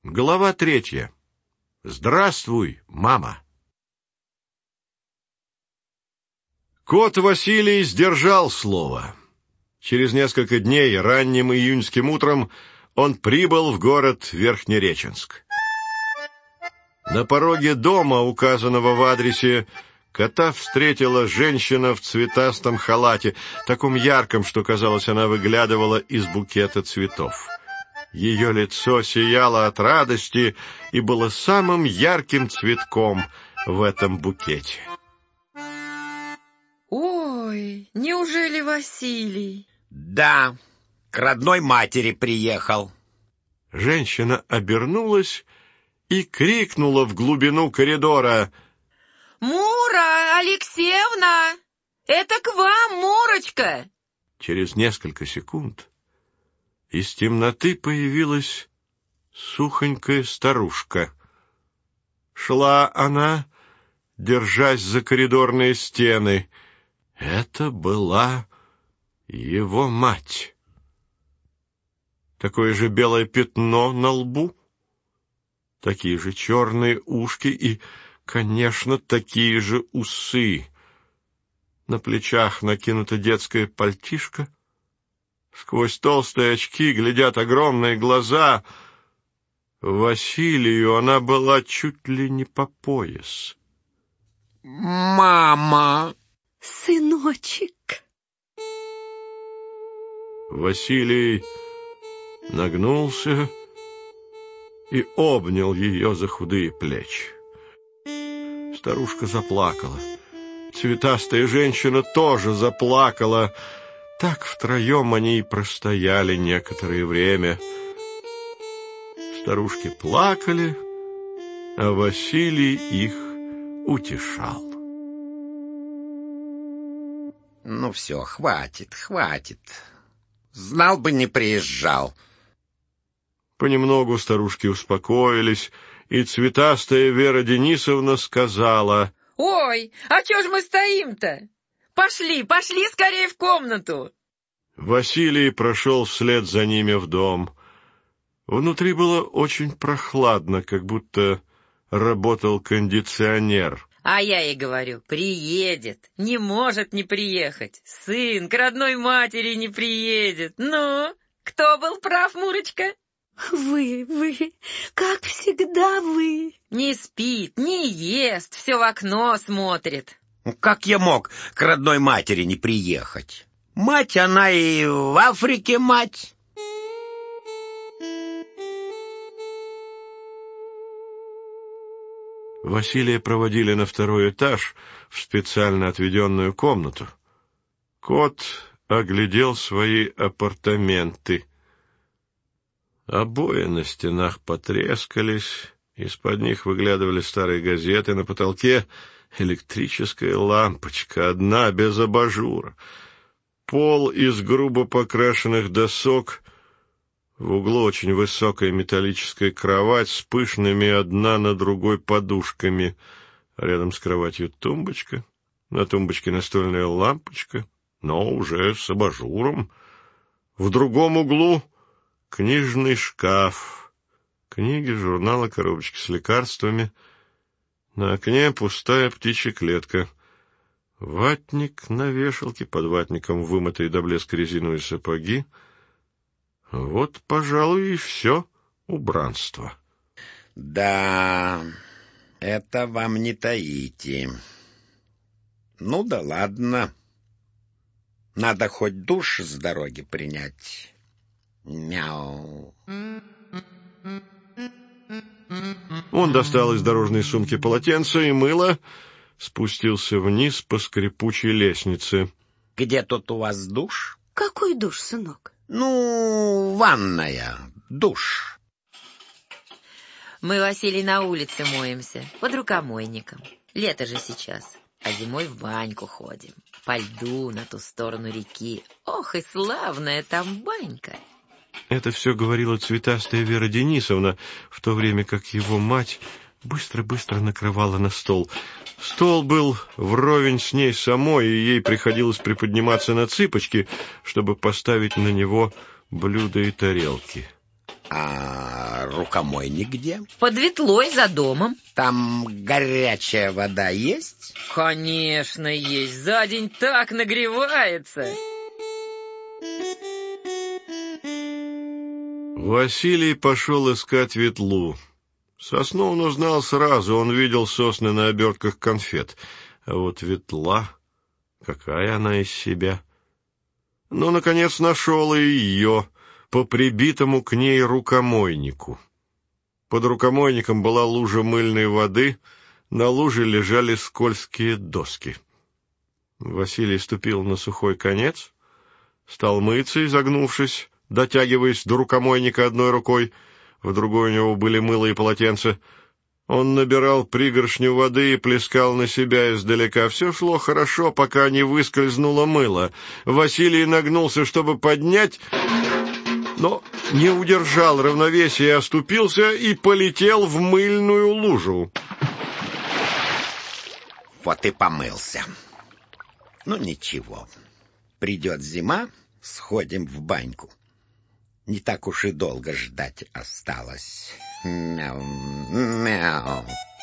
Глава 3. Здравствуй, мама. Кот Василий сдержал слово. Через несколько дней, ранним июньским утром, он прибыл в город Верхнереченск. На пороге дома, указанного в адресе, кота встретила женщина в цветастом халате, таком ярком, что, казалось, она выглядывала из букета цветов. Ее лицо сияло от радости и было самым ярким цветком в этом букете. Ой, неужели Василий? Да, к родной матери приехал. Женщина обернулась и крикнула в глубину коридора: «Мура Алексеевна, это к вам, Мурочка!» Через несколько секунд из темноты появилась сухонькая старушка. Шла она, держась за коридорные стены. Это была его мать. Такое же белое пятно на лбу, такие же черные ушки и, конечно, такие же усы. На плечах накинута детская пальтишко. Сквозь толстые очки глядят огромные глаза. Василию она была чуть ли не по пояс. Мама! Сыночек! Василий нагнулся и обнял ее за худые плечи. Старушка заплакала. Цветастая женщина тоже заплакала. Так втроем они и простояли некоторое время. Старушки плакали, а Василий их утешал. Ну все, хватит. Знал бы, не приезжал. Понемногу старушки успокоились, и цветастая Вера Денисовна сказала: «Ой, а чё ж мы стоим-то? Пошли скорее в комнату!» Василий прошел вслед за ними в дом. Внутри было очень прохладно, как будто работал кондиционер. А я ей говорю, приедет, не может не приехать. Сын к родной матери не приедет. Ну, кто был прав, Мурочка? Вы, как всегда вы. Не спит, не ест, все в окно смотрит. Как я мог к родной матери не приехать? Мать, она и в Африке мать. Василия проводили на второй этаж в специально отведенную комнату. Кот оглядел свои апартаменты. Обои на стенах потрескались, из-под них выглядывали старые газеты, на потолке электрическая лампочка, одна без абажура. Пол из грубо покрашенных досок, в углу очень высокая металлическая кровать с пышными одна на другой подушками, а рядом с кроватью тумбочка, на тумбочке настольная лампочка, но уже с абажуром. В другом углу книжный шкаф, книги, журналы, коробочки с лекарствами. На окне пустая птичья клетка. Ватник на вешалке, под ватником вымытые до блеска резиновые сапоги. Вот, пожалуй, и все убранство. Да, это вам не таите. Ну да ладно. Надо хоть душ с дороги принять. Мяу. Он достал из дорожной сумки полотенце и мыло, спустился вниз по скрипучей лестнице. Где тут у вас душ? Какой душ, сынок? Ну, ванная, душ. Мы, Василий, на улице моемся, под рукомойником. Лето же сейчас, а зимой в баньку ходим. По льду на ту сторону реки. Ох, и славная там банька. Это все говорила цветастая Вера Денисовна, в то время как его мать быстро-быстро накрывала на стол. Стол был вровень с ней самой, и ей приходилось приподниматься на цыпочки, чтобы поставить на него блюда и тарелки. А рукомойник где? Под ветлой за домом. Там горячая вода есть? Конечно, есть. За день так нагревается. Василий пошел искать ветлу. Сосну он узнал сразу, он видел сосны на обертках конфет. А вот ветла, какая она из себя? Ну, наконец, нашел и ее по прибитому к ней рукомойнику. Под рукомойником была лужа мыльной воды, на луже лежали скользкие доски. Василий ступил на сухой конец, стал мыться, изогнувшись, дотягиваясь до рукомойника одной рукой, в другой у него были мыло и полотенце. Он набирал пригоршню воды и плескал на себя издалека. Все шло хорошо, пока не выскользнуло мыло. Василий нагнулся, чтобы поднять, но не удержал равновесия, оступился и полетел в мыльную лужу. Вот и помылся. Ну, ничего. Придет зима, сходим в баньку. Не так уж и долго ждать осталось. Мяу, мяу.